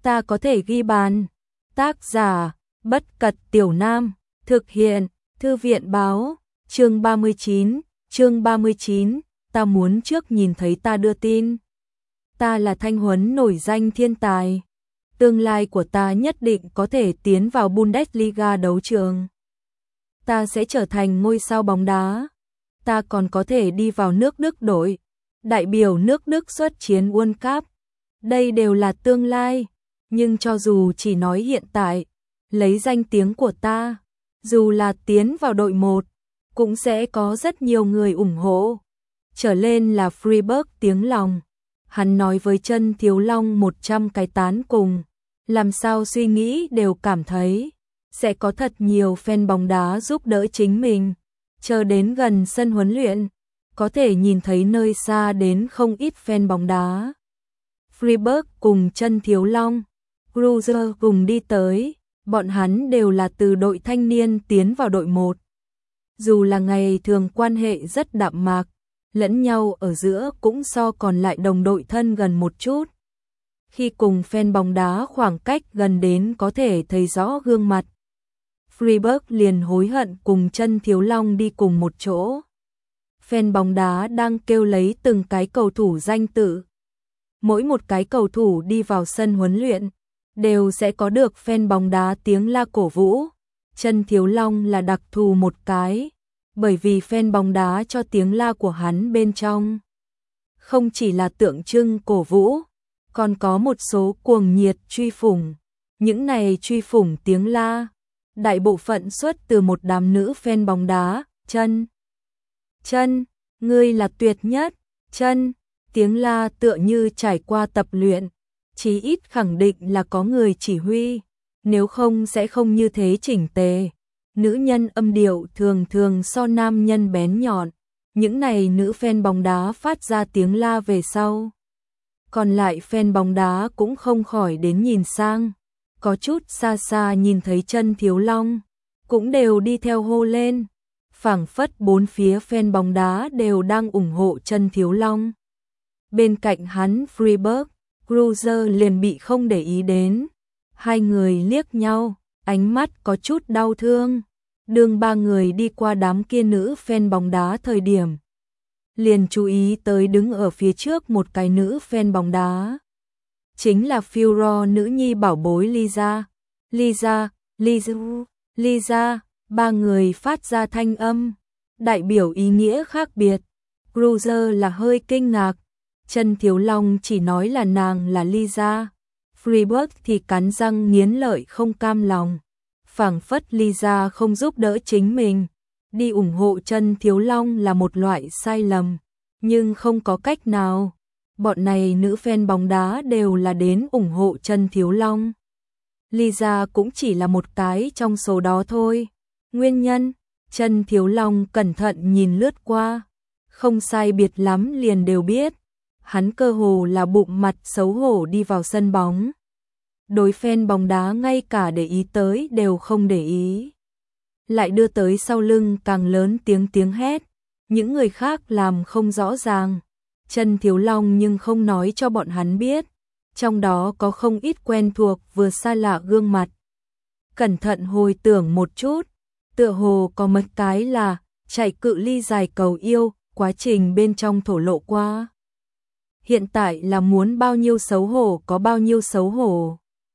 ta có thể ghi bàn. Tác giả, Bất Cật Tiểu Nam, thực hiện, Thư viện báo, chương 39, ta muốn trước nhìn thấy ta đưa tin. Ta là Thanh Huấn nổi danh thiên tài. Tương lai của ta nhất định có thể tiến vào Bundesliga đấu trường. Ta sẽ trở thành ngôi sao bóng đá. Ta còn có thể đi vào nước Đức đội, đại biểu nước Đức xuất chiến World Cup. Đây đều là tương lai, nhưng cho dù chỉ nói hiện tại, lấy danh tiếng của ta, dù là tiến vào đội 1, cũng sẽ có rất nhiều người ủng hộ. Trở lên là Freiburg tiếng lòng. Hắn nói với Chân Thiếu Long 100 cái tán cùng, làm sao suy nghĩ đều cảm thấy sẽ có thật nhiều fan bóng đá giúp đỡ chính mình. Chờ đến gần sân huấn luyện, có thể nhìn thấy nơi xa đến không ít fan bóng đá. Freiburg cùng Chân Thiếu Long, Cruiser cùng đi tới, bọn hắn đều là từ đội thanh niên tiến vào đội 1. Dù là ngày thường quan hệ rất đạm mạc, lẫn nhau ở giữa cũng so còn lại đồng đội thân gần một chút. Khi cùng fan bóng đá khoảng cách gần đến có thể thấy rõ gương mặt, Freiburg liền hối hận cùng Chân Thiếu Long đi cùng một chỗ. Fan bóng đá đang kêu lấy từng cái cầu thủ danh tự. Mỗi một cái cầu thủ đi vào sân huấn luyện, đều sẽ có được fan bóng đá tiếng la cổ vũ. Chân Thiếu Long là đặc thù một cái, bởi vì fan bóng đá cho tiếng la của hắn bên trong không chỉ là tượng trưng cổ vũ, còn có một số cuồng nhiệt truy phủng. Những này truy phủng tiếng la, đại bộ phận xuất từ một đám nữ fan bóng đá. Chân, ngươi là tuyệt nhất. Chân, tiếng la tựa như trải qua tập luyện, chí ít khẳng định là có người chỉ huy, nếu không sẽ không như thế chỉnh tề. Nữ nhân âm điệu thường thường so nam nhân bén nhọn, những này nữ fan bóng đá phát ra tiếng la về sau. Còn lại fan bóng đá cũng không khỏi đến nhìn sang, có chút xa xa nhìn thấy Chân Thiếu Long, cũng đều đi theo hô lên, phảng phất bốn phía fan bóng đá đều đang ủng hộ Chân Thiếu Long. Bên cạnh hắn Freiburg, Cruiser liền bị không để ý đến. Hai người liếc nhau, ánh mắt có chút đau thương. Đường ba người đi qua đám kia nữ fan bóng đá thời điểm, liền chú ý tới đứng ở phía trước một cái nữ fan bóng đá. Chính là Furore nữ nhi bảo bối Lisa, ba người phát ra thanh âm, đại biểu ý nghĩa khác biệt. Cruiser là hơi kinh ngạc, Chân Thiếu Long chỉ nói là nàng là Lisa. Freiburg thì cắn răng nghiến lợi không cam lòng, phảng phất Lisa không giúp đỡ chính mình, đi ủng hộ Chân Thiếu Long là một loại sai lầm, nhưng không có cách nào. Bọn này nữ fan bóng đá đều là đến ủng hộ Chân Thiếu Long. Lisa cũng chỉ là một cái trong số đó thôi. Nguyên nhân, Chân Thiếu Long cẩn thận nhìn lướt qua, không sai biệt lắm liền đều biết. Hắn cơ hồ là bụng mặt xấu hổ đi vào sân bóng. Đối fan bóng đá ngay cả để ý tới đều không để ý. Lại đưa tới sau lưng càng lớn tiếng hét. Những người khác làm không rõ ràng. Chân Thiếu Long nhưng không nói cho bọn hắn biết. Trong đó có không ít quen thuộc vừa xa lạ gương mặt. Cẩn thận hồi tưởng một chút, tựa hồ có mấy cái là chạy cự ly dài cầu yêu, quá trình bên trong thổ lộ qua. Hiện tại là muốn bao nhiêu xấu hổ có bao nhiêu xấu hổ.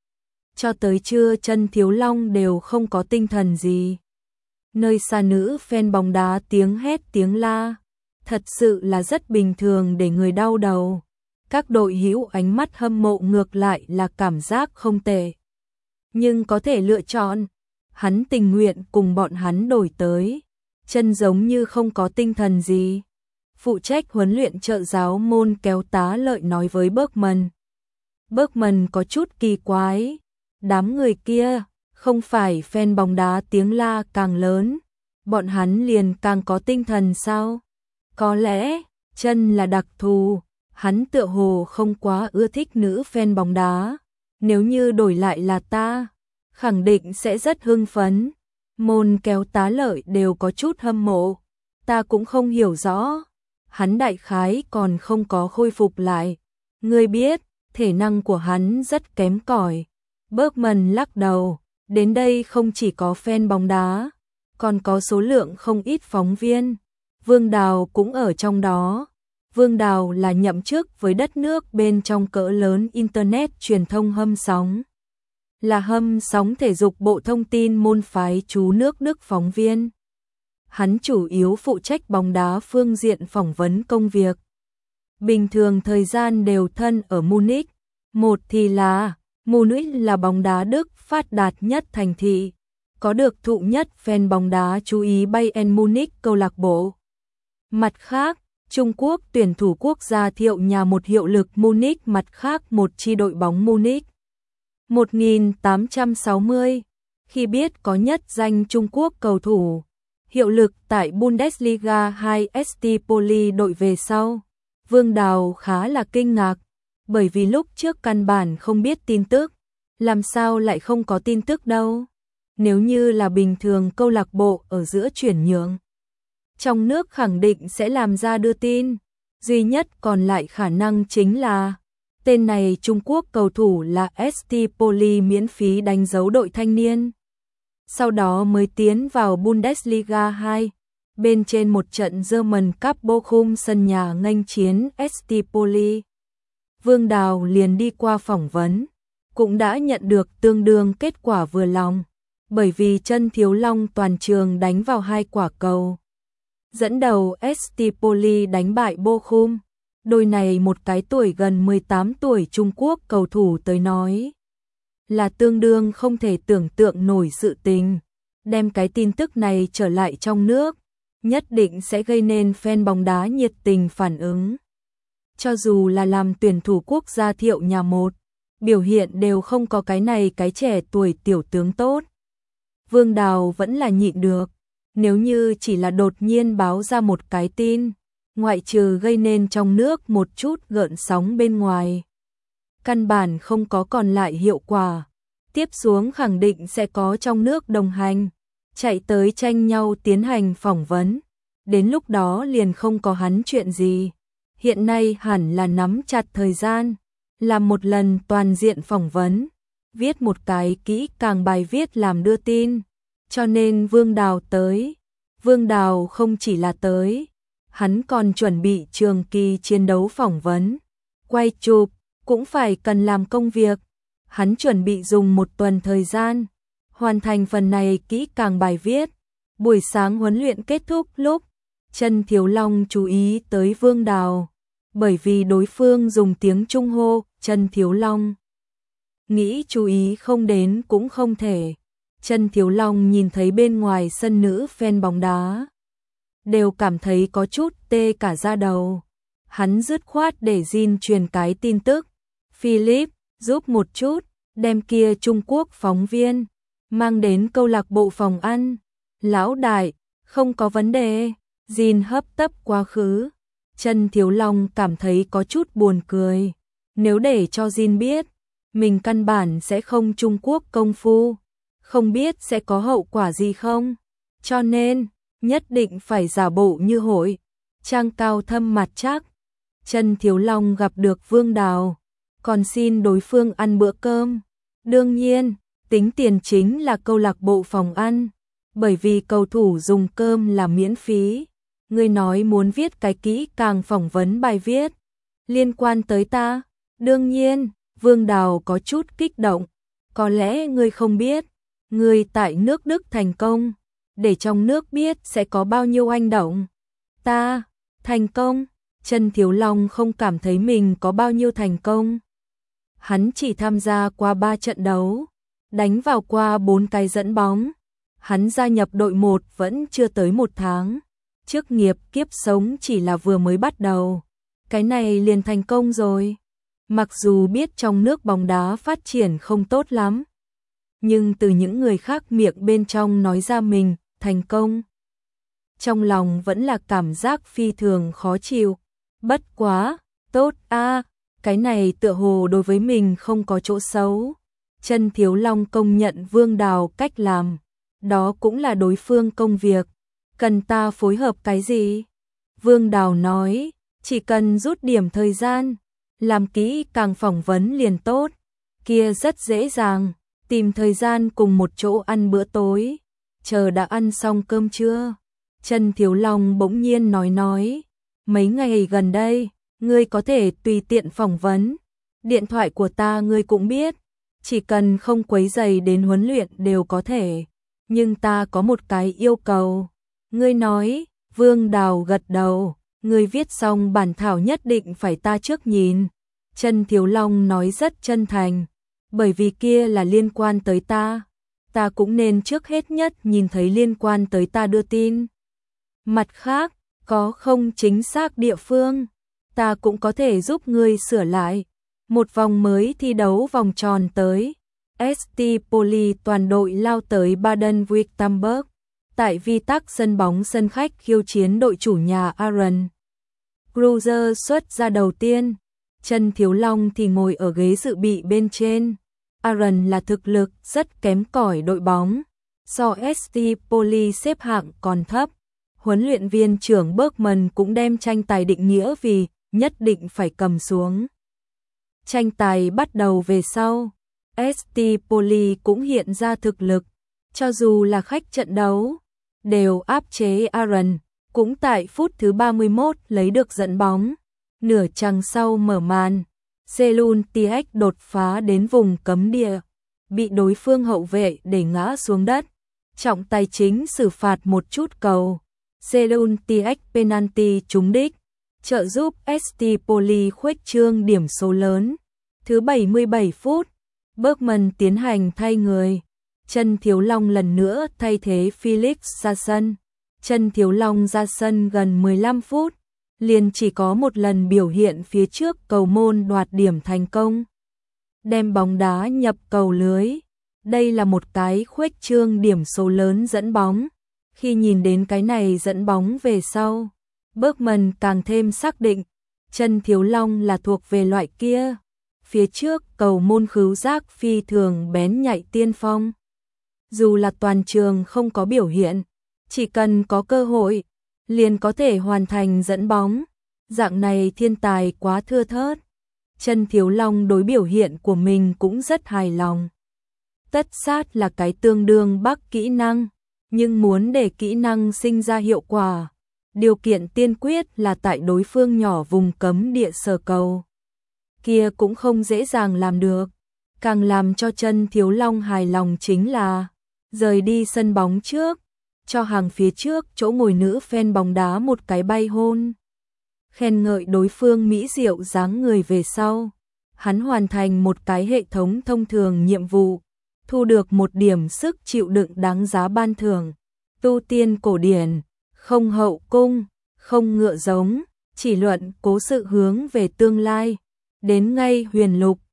Cho tới trưa Chân Thiếu Long đều không có tinh thần gì. Nơi xa nữ fan bóng đá tiếng hét tiếng la, thật sự là rất bình thường để người đau đầu. Các đội hữu ánh mắt hâm mộ ngược lại là cảm giác không tệ. Nhưng có thể lựa chọn, hắn tình nguyện cùng bọn hắn đổi tới. Chân giống như không có tinh thần gì. Phụ trách huấn luyện trợ giáo môn Kéo Tá Lợi nói với Bergman. Bergman có chút kỳ quái. Đám người kia, không phải fan bóng đá tiếng la càng lớn, bọn hắn liền càng có tinh thần sao? Có lẽ, Chân là đặc thù, hắn tựa hồ không quá ưa thích nữ fan bóng đá. Nếu như đổi lại là ta, khẳng định sẽ rất hưng phấn. Môn Kéo Tá Lợi đều có chút hâm mộ. Ta cũng không hiểu rõ. Hắn đại khái còn không có khôi phục lại. Ngươi biết, thể năng của hắn rất kém cỏi. Bergman lắc đầu, đến đây không chỉ có fan bóng đá, còn có số lượng không ít phóng viên. Vương Đào cũng ở trong đó. Vương Đào là nhậm chức với đất nước bên trong cỡ lớn Internet truyền thông hâm sóng. Là hâm sóng thể dục Bộ Thông tin môn phái chú nước Đức phóng viên. Hắn chủ yếu phụ trách bóng đá phương diện phỏng vấn công việc. Bình thường thời gian đều thân ở Munich. Một thì là Munich là bóng đá Đức phát đạt nhất thành thị, có được thụ nhất fan bóng đá chú ý Bayern Munich câu lạc bộ. Mặt khác, Trung Quốc tuyển thủ quốc gia Thiệu nhà một hiệu lực Munich, mặt khác một chi đội bóng Munich. 1860, khi biết có nhất danh Trung Quốc cầu thủ hiệu lực tại Bundesliga 2 St. Pauli đội về sau, Vương Đào khá là kinh ngạc, bởi vì lúc trước căn bản không biết tin tức, làm sao lại không có tin tức đâu. Nếu như là bình thường câu lạc bộ ở giữa chuyển nhượng, trong nước khẳng định sẽ làm ra đưa tin, duy nhất còn lại khả năng chính là tên này Trung Quốc cầu thủ là St. Pauli miễn phí đánh dấu đội thanh niên. Sau đó mới tiến vào Bundesliga 2, bên trên một trận German Cup Bochum sân nhà nghênh chiến St. Pauli. Vương Đào liền đi qua phỏng vấn, cũng đã nhận được tương đương kết quả vừa lòng, bởi vì Trân Thiếu Long toàn trường đánh vào 2 quả cầu. Dẫn đầu St. Pauli đánh bại Bochum. Đôi này một cái tuổi gần 18 tuổi Trung Quốc cầu thủ tới nói là tương đương không thể tưởng tượng nổi sự tình. Đem cái tin tức này trở lại trong nước, nhất định sẽ gây nên fan bóng đá nhiệt tình phản ứng. Cho dù là làm tuyển thủ quốc gia Thiệu nhà một, biểu hiện đều không có cái này cái trẻ tuổi tiểu tướng tốt. Vương Đào vẫn là nhịn được, nếu như chỉ là đột nhiên báo ra một cái tin, ngoại trừ gây nên trong nước một chút gợn sóng bên ngoài, căn bản không có còn lại hiệu quả. Tiếp xuống khẳng định sẽ có trong nước đồng hành, chạy tới tranh nhau tiến hành phỏng vấn. Đến lúc đó liền không có hắn chuyện gì. Hiện nay hẳn là nắm chặt thời gian, làm một lần toàn diện phỏng vấn, viết một cái kỹ càng bài viết làm đưa tin. Cho nên Vương Đào tới. Vương Đào không chỉ là tới, hắn còn chuẩn bị trường kỳ chiến đấu phỏng vấn, quay chụp, cũng phải cần làm công việc. Hắn chuẩn bị dùng 1 tuần thời gian, hoàn thành phần này kỹ càng bài viết. Buổi sáng huấn luyện kết thúc lúc, Trân Thiếu Long chú ý tới Vương Đào, bởi vì đối phương dùng tiếng Trung hô, Trân Thiếu Long. Nghĩ chú ý không đến cũng không thể. Trân Thiếu Long nhìn thấy bên ngoài sân nữ fan bóng đá, đều cảm thấy có chút tê cả da đầu. Hắn dứt khoát để Jin truyền cái tin tức. Philip, giúp một chút, đem kia Trung Quốc phóng viên mang đến câu lạc bộ phòng ăn. Lão đại, không có vấn đề. Jin hấp tấp quá khứ. Trân Thiếu Long cảm thấy có chút buồn cười. Nếu để cho Jin biết, mình căn bản sẽ không Trung Quốc công phu, không biết sẽ có hậu quả gì không. Cho nên, nhất định phải giả bộ như hội trang cao thâm mặt chắc. Trân Thiếu Long gặp được Vương Đào, còn xin đối phương ăn bữa cơm. Đương nhiên, tính tiền chính là câu lạc bộ phòng ăn, bởi vì cầu thủ dùng cơm là miễn phí. Ngươi nói muốn viết cái kỹ càng phỏng vấn bài viết liên quan tới ta. Đương nhiên, Vương Đào có chút kích động. Có lẽ ngươi không biết, ngươi tại nước Đức thành công, để trong nước biết sẽ có bao nhiêu oanh động. Ta, thành công? Trân Thiếu Long không cảm thấy mình có bao nhiêu thành công. Hắn chỉ tham gia qua 3 trận đấu, đánh vào qua 4 cái dẫn bóng. Hắn gia nhập đội 1 vẫn chưa tới 1 tháng. Chức nghiệp kiếp sống chỉ là vừa mới bắt đầu. Cái này liền thành công rồi. Mặc dù biết trong nước bóng đá phát triển không tốt lắm, nhưng từ những người khác miệng bên trong nói ra mình thành công, trong lòng vẫn là cảm giác phi thường khó chịu. Bất quá, tốt a, cái này tựa hồ đối với mình không có chỗ xấu. Trân Thiếu Long công nhận Vương Đào cách làm, đó cũng là đối phương công việc. Cần ta phối hợp cái gì? Vương Đào nói, chỉ cần rút điểm thời gian làm kỹ càng phỏng vấn liền tốt, kia rất dễ dàng, tìm thời gian cùng một chỗ ăn bữa tối, chờ đã ăn xong cơm trưa. Trần Thiếu Long bỗng nhiên nói, mấy ngày gần đây, ngươi có thể tùy tiện phỏng vấn, điện thoại của ta ngươi cũng biết, chỉ cần không quấy rầy đến huấn luyện đều có thể, nhưng ta có một cái yêu cầu. Ngươi nói, Vương Đào gật đầu, ngươi viết xong bản thảo nhất định phải ta trước nhìn. Trần Thiếu Long nói rất chân thành, bởi vì kia là liên quan tới ta cũng nên trước hết nhất nhìn thấy liên quan tới ta đưa tin. Mặt khác, có không chính xác địa phương, ta cũng có thể giúp ngươi sửa lại. Một vòng mới thi đấu vòng tròn tới, ST Poli toàn đội lao tới Baden-Württemberg, tại vi tắc sân bóng sân khách khiêu chiến đội chủ nhà Aaron. Cruiser xuất ra đầu tiên, Trần Thiếu Long thì ngồi ở ghế dự bị bên trên. Aaron là thực lực rất kém cỏi đội bóng, so ST Poli xếp hạng còn thấp. Huấn luyện viên trưởng Bergman cũng đem tranh tài định nghĩa vì nhất định phải cầm xuống. Tranh tài bắt đầu về sau, ST Poli cũng hiện ra thực lực, cho dù là khách trận đấu, đều áp chế Aaron, cũng tại phút thứ 31 lấy được dẫn bóng. Nửa chặng sau mở màn, Selun TX đột phá đến vùng cấm địa, bị đối phương hậu vệ đẩy ngã xuống đất. Trọng tài chính xử phạt một chút cầu. Selun TX penalty trúng đích, trợ giúp ST Poli khuếch trương điểm số lớn. Thứ 77 phút, Bergman tiến hành thay người. Trần Thiếu Long lần nữa thay thế Felix ra sân. Trần Thiếu Long ra sân gần 15 phút, liền chỉ có một lần biểu hiện phía trước cầu môn đoạt điểm thành công, đem bóng đá nhập cầu lưới. Đây là một cái khuếch trương điểm số lớn dẫn bóng. Khi nhìn đến cái này dẫn bóng về sau, Bergman càng thêm xác định, Trần Thiếu Long là thuộc về loại kia. Phía trước cầu môn khứu giác phi thường bén nhạy tiên phong. Dù là toàn trường không có biểu hiện, chỉ cần có cơ hội, liền có thể hoàn thành dẫn bóng. Dạng này thiên tài quá thưa thớt. Trần Thiếu Long đối biểu hiện của mình cũng rất hài lòng. Tất sát là cái tương đương bắc kỹ năng, nhưng muốn để kỹ năng sinh ra hiệu quả, điều kiện tiên quyết là tại đối phương nhỏ vùng cấm địa sở cầu. Kia cũng không dễ dàng làm được. Càng làm cho Trần Thiếu Long hài lòng chính là rời đi sân bóng trước, cho hàng phía trước chỗ ngồi nữ fan bóng đá một cái bay hôn. Khen ngợi đối phương mỹ diệu dáng người về sau, hắn hoàn thành một cái hệ thống thông thường nhiệm vụ, thu được một điểm sức chịu đựng đáng giá ban thưởng. Tu tiên cổ điển, không hậu cung, không ngựa giống, chỉ luận cố sự hướng về tương lai. Đến ngay huyền lục,